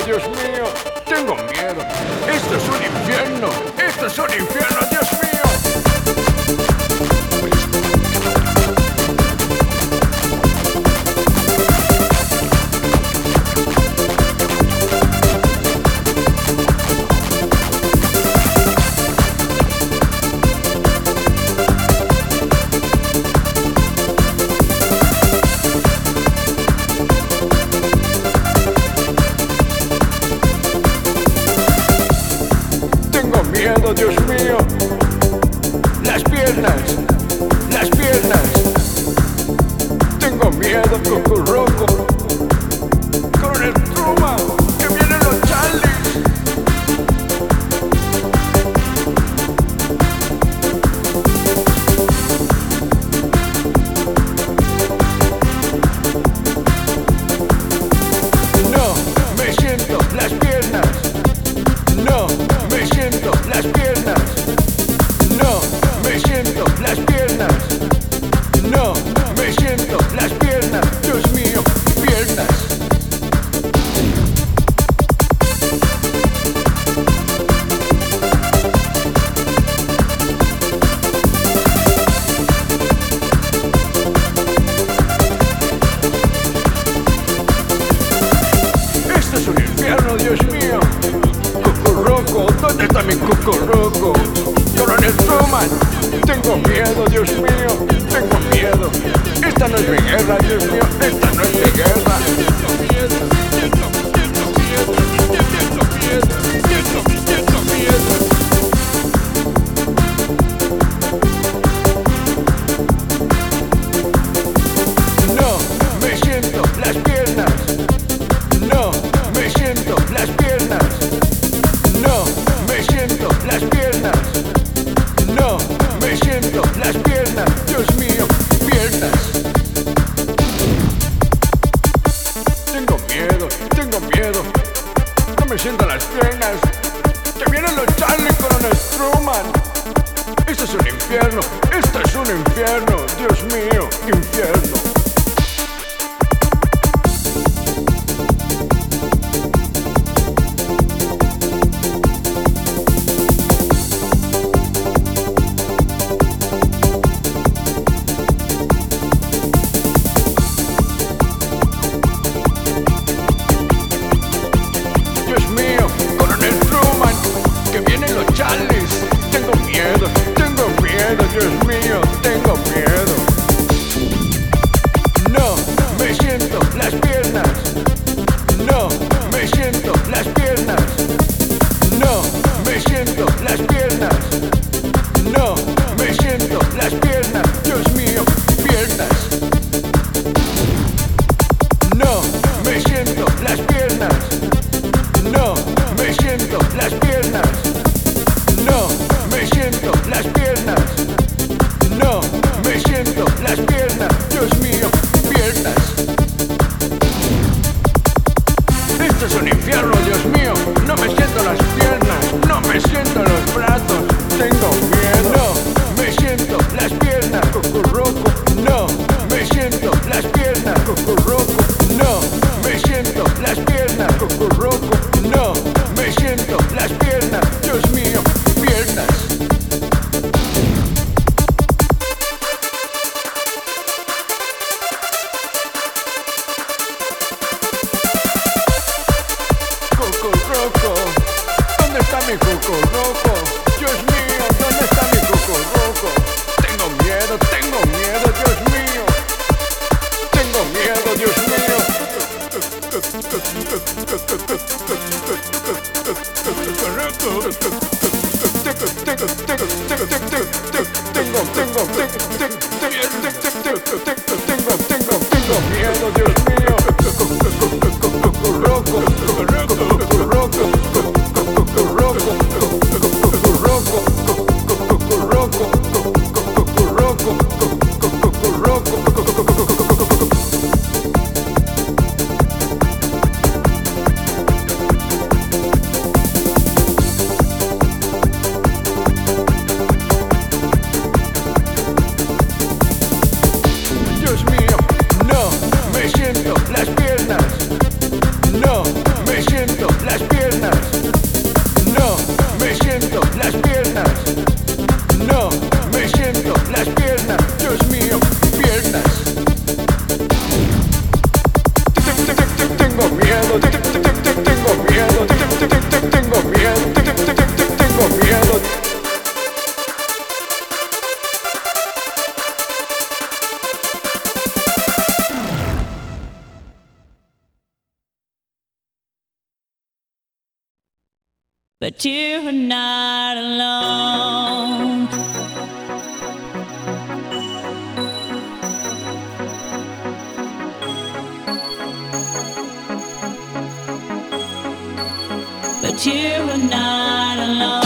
Dios mío, tengo miedo. Esto es un infierno, esto es un infierno, Dios mío. Miedo, Dios mío, las piernas, tengo miedo, Cucurroco, Coronel Truman, que vienen los Charlies. No, me siento las piernas. No, me siento las piernas. No, me siento las piernas. No, me siento las piernas. Dios mío, piernas. Esto es un infierno, Dios mío. Cucurroco, ¿dónde está mi Cucurroco? Coronel Truman, tengo miedo, Dios mío, tengo miedo. Esta no es mi guerra, Dios mío, esta no es mi guerra. No, me siento las piernas. No, me siento las piernas. No, me siento las piernas. No, me siento las piernas. Dios mío, piernas. Tengo miedo. No me siento las piernas. Que vienen los Charlie Coronel Truman. Esto es un infierno. Esto es un infierno. Dios mío, infierno. Dios mío, Coronel Truman, que vienen los Charlies. Tengo miedo, Dios mío, tengo miedo. No, me siento las piernas. No, me siento las piernas. No, me siento las piernas. No, me siento las piernas. Dios mío, piernas. No, me siento las piernas. No, me siento las piernas. No, me siento las piernas. No, me siento las piernas. Dios mío, piernas. Esto es un infierno, Dios mío. No me siento las piernas. No me siento los brazos. Tengo miedo. No, me siento las piernas. Cucurroco. No, me siento las piernas. Cucurroco. No, me siento las piernas. Cucurroco. No, me siento las piernas. Dios mío, piernas. Cucurroco, ¿dónde está mi Cucurroco? Dios mío, ¿dónde está mi Cucurroco? Tengo miedo, Dios mío. Tengo miedo, Dios mío. Tengo miedo, Dios mío. Cucurroco, Cucurroco, Cucurroco, Cucurroco, Cucurroco, Cucurroco, Cucurroco. Dios mío, no me siento las piernas. No me siento but you're not alone. But you're not alone.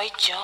soy yo.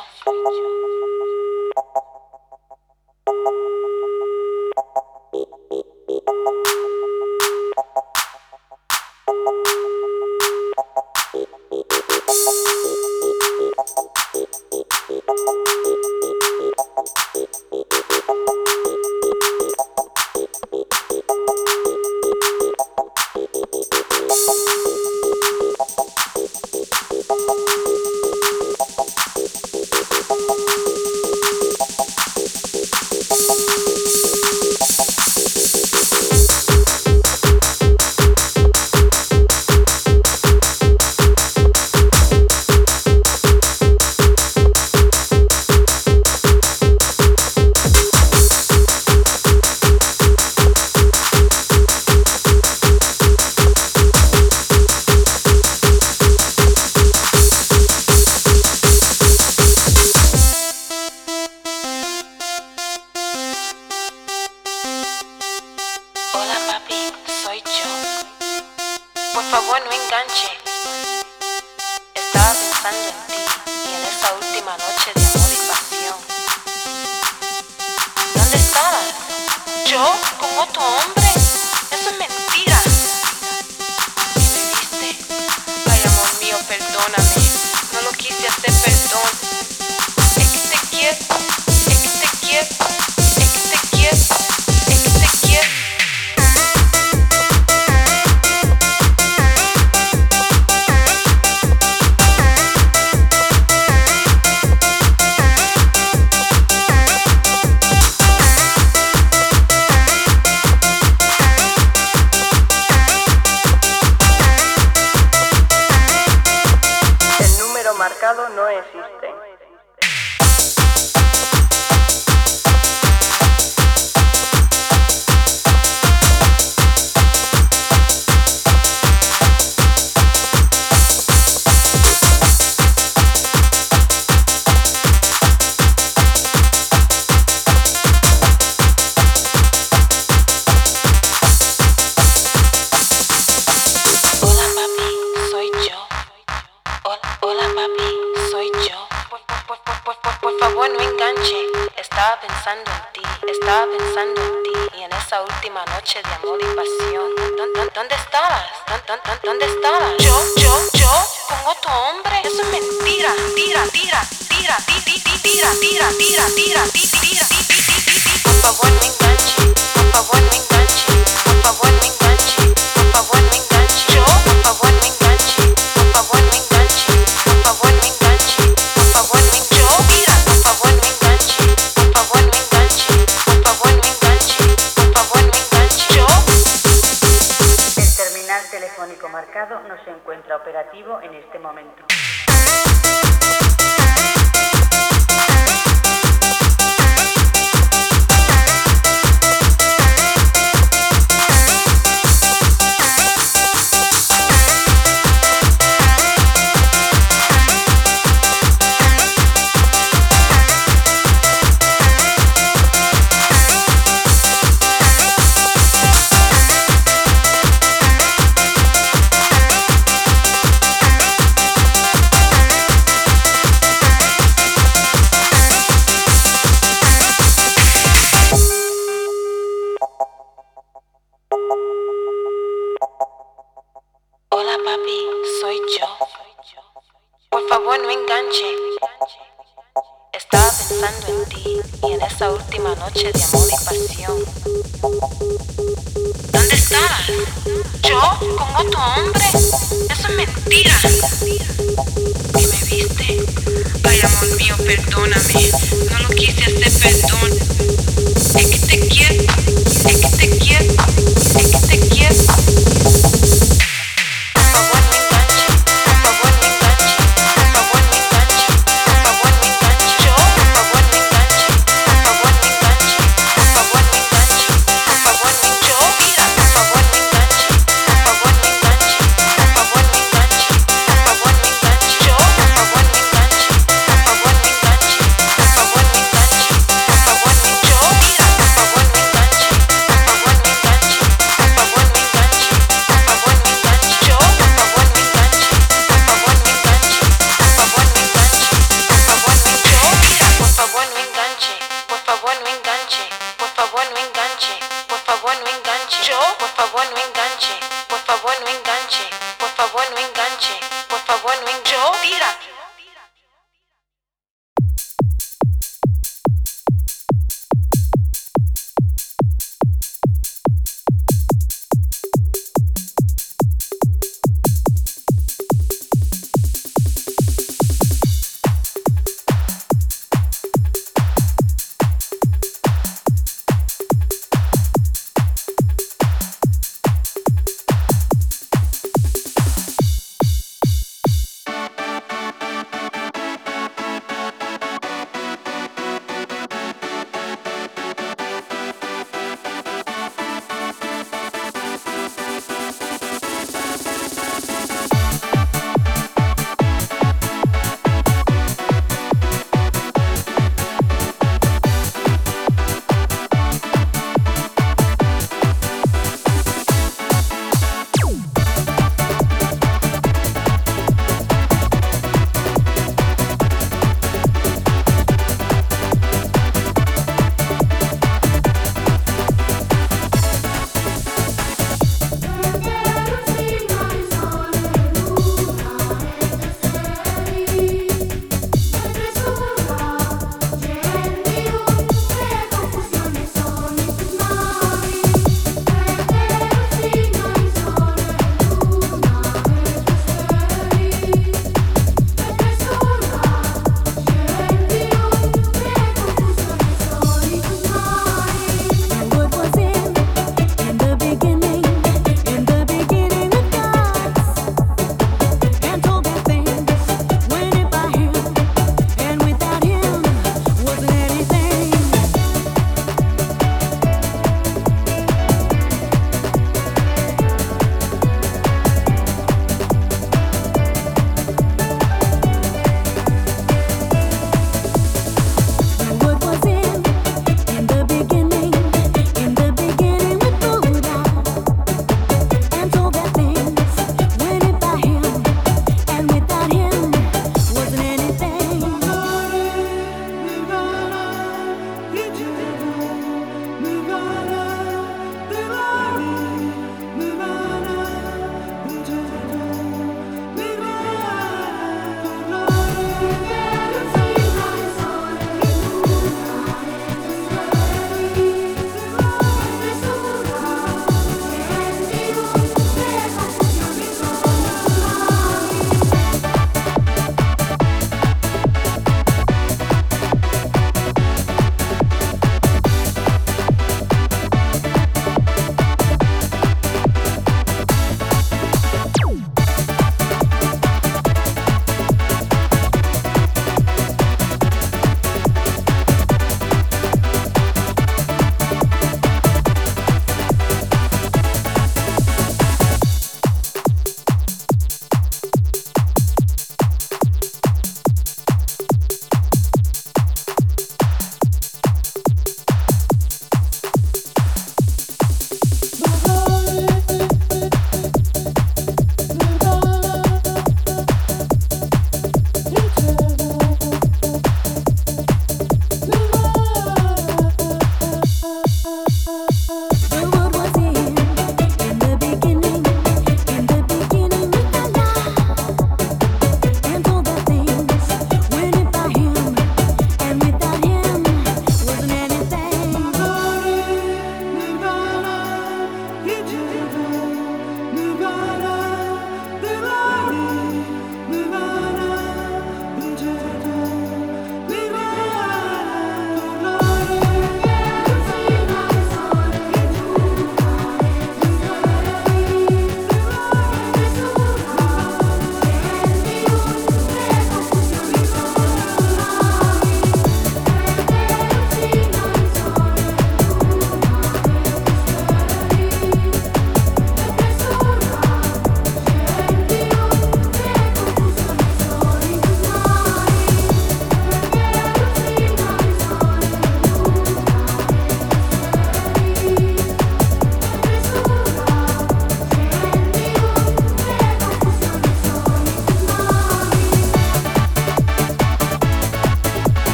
Por favor, no enganche. Estaba pensando en ti y en esa última noche de amor y pasión. ¿Dónde estabas? ¿Yo? ¿Con otro hombre? Eso es mentira. Y me viste. Ay, amor mío, perdóname. No lo quise hacer, perdón. Es que te quiero. Es que te quiero. Es que te quiero. Es que te quiero. Marcado no existe. Hola papi, soy yo. Por favor, no enganche. Estaba pensando en ti. Estaba pensando en ti y en esa última noche de amor y pasión. ¿Dónde estabas? ¿Dónde estabas? Yo, con otro hombre. Eso es mentira. Tira. Por favor, no enganche. Por favor, no enganche. Por favor, no enganche. Por favor, no enganche. Yo, por favor, no enganche. Por favor, no enganche. Por favor, no enganche. Por favor, no enganche. Yo, mira, por favor, no enganche. Por favor, no enganche. Por favor, no enganche. Por favor, no enganche. Yo. El terminal telefónico marcado no se encuentra operativo en este momento. Hola papi, soy yo. Por favor, no enganche. Estaba pensando en ti y en esa última noche de amor y pasión. ¿Dónde estabas? ¿Yo? ¿Con otro hombre? Eso es mentira. Y me viste. Ay, amor mío, perdóname. No lo quise hacer, perdón. Es que te quiero. Es que te quiero. Es que te quiero. favor no enganche, por favor no enganche, por favor no enganche. Yo, tira.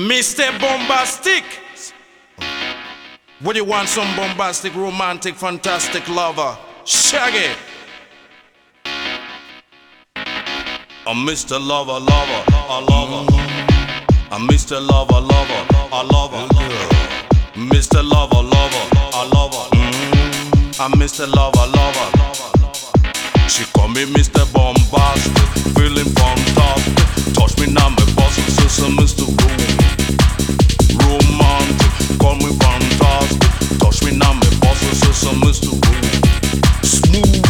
Mr. Bombastic. Would you want some bombastic, romantic, fantastic lover? Shaggy. I'm Mr. Lover, lover, a lover. I'm Mr. Lover, lover, a lover. Mr. Lover, lover, a lover. I'm Mr. Lover, lover. She call me Mr. Bombastic, feeling fantastic. Touch me now, my boss, sister, Mr. Romantic, call me fantastic. Touch me now, my boss, sister, Mr. Smooth,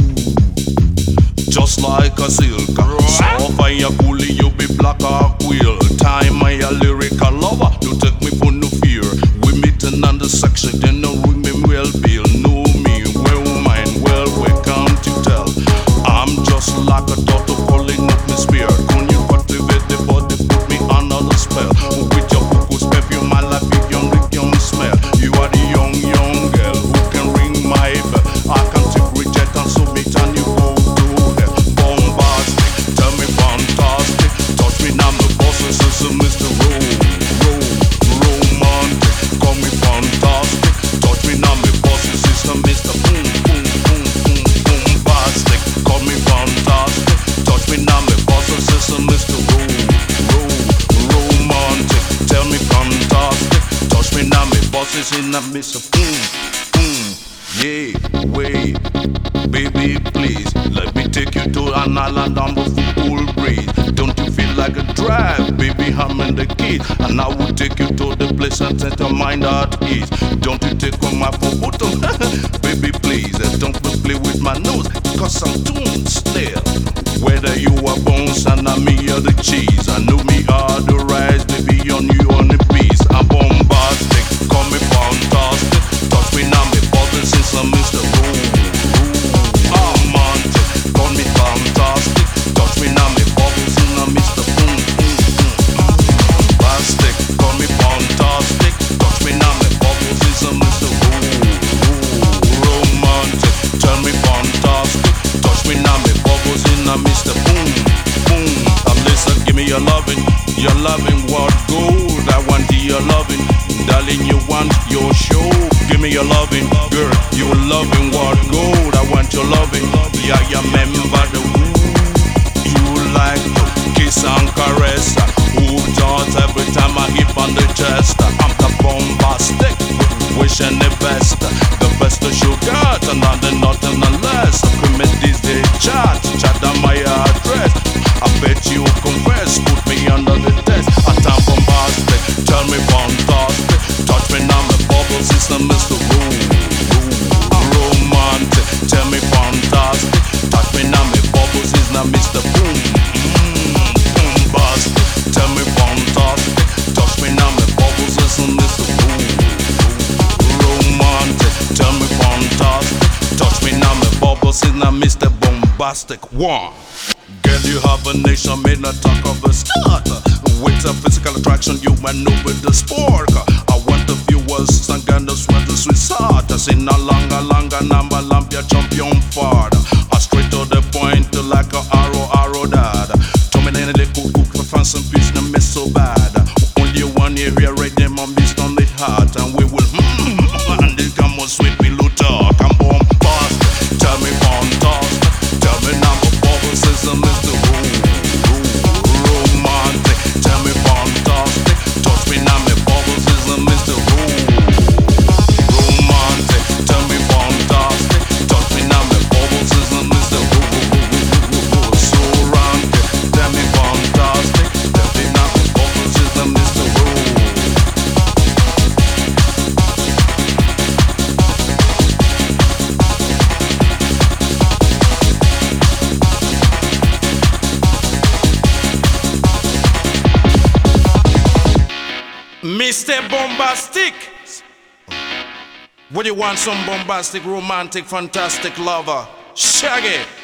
just like a silk. Soft and ya coolie, you be black or queer. Time I a lyrical lover, you take me for no fear. We meeting on the section, then no ring me well, Bill. Know me well, mine well, we can't you tell? I'm just like a daughter calling up my spear. Can you cultivate the body, put me under the spell? With your focus, perfume, my life, young smell. You are the young girl who can ring my bell. I can take reject and submit and you go to hell. Bombastic, tell me fantastic. Touch me now, my boss is Mr. Romantic. Call me fantastic. Touch me now, my boss is Mr. Boom, boom, boom, boom, bombastic. Call me fantastic. Touch me now, my boss is Mr. Romantic. Tell me fantastic. Touch me now, my boss is Mr. Boom, boom. Yeah, wait, baby, please. Let me take you to an island on the cool breeze. Don't you feel like a drive, baby? I'm in the key, and I will take you to the place and set your mind at ease. Don't you take on my photo, baby, please. Don't play with my nose, cause I'm too stale. Whether you are bones and I'm me or the cheese, I know me are the rice, baby, on you on the piece. I'm bombastic, call me fantastic. Touch me now, me body since I'm Mr. Romantic, call me fantastic. Touch me now, me body since I'm Mr. Bombastic, call me fantastic. Touch me now, me body since I'm Mr. Romantic. Tell me fantastic. Touch me now, me bubbles in a Mr. Boom, boom. Listen, give me your loving what gold. I want your loving, darling, you want your show. Give me your loving, girl, you loving what gold. I want your loving, yeah, you remember the woo. You like to kiss and caress. Who thought every time I hit on the chest? I'm the bombastic, wishing the best you got, and nothing unless commit this day chat on my address. I bet you confess, put me under the test. I'm bombastic, tell me fantastic. Touch me now, my bubbles is a Mr. Romantic. Tell me fantastic. Touch me now, my bubbles is not Mr. Boom. Bombastic. Tell me fantastic. Touch me now, my bubbles is a Mr. Romantic. Tell me fantastic. Touch me now, my bubbles is not Mr. Bombastic. One. Girl, you have a nation, made not talk of a start. With a physical attraction, you went over the sport. I want the viewers, Sangana, sweat the Swiss heart. I seen a longer, number, lamp, your champion fart. I straight to the point, like a arrow, dad. Dominating the cook, the fans and fish, no miss so bad. Only one year here, right there, my beast on the heart. And we will, and this come on, sweet pillow talk. I'm bombastic, tell me fantastic. Tell me now, my bubbles is a Mr. Romantic. Tell me fantastic. Touch me now, my bubbles is a Mr. Romantic. Tell me fantastic. Touch me now, my bubbles is a Mr. So romantic. Tell me fantastic. Tell me now, my bubbles is a Mr. Mr. Bombastic. Would you want some bombastic, romantic, fantastic lover? Shaggy.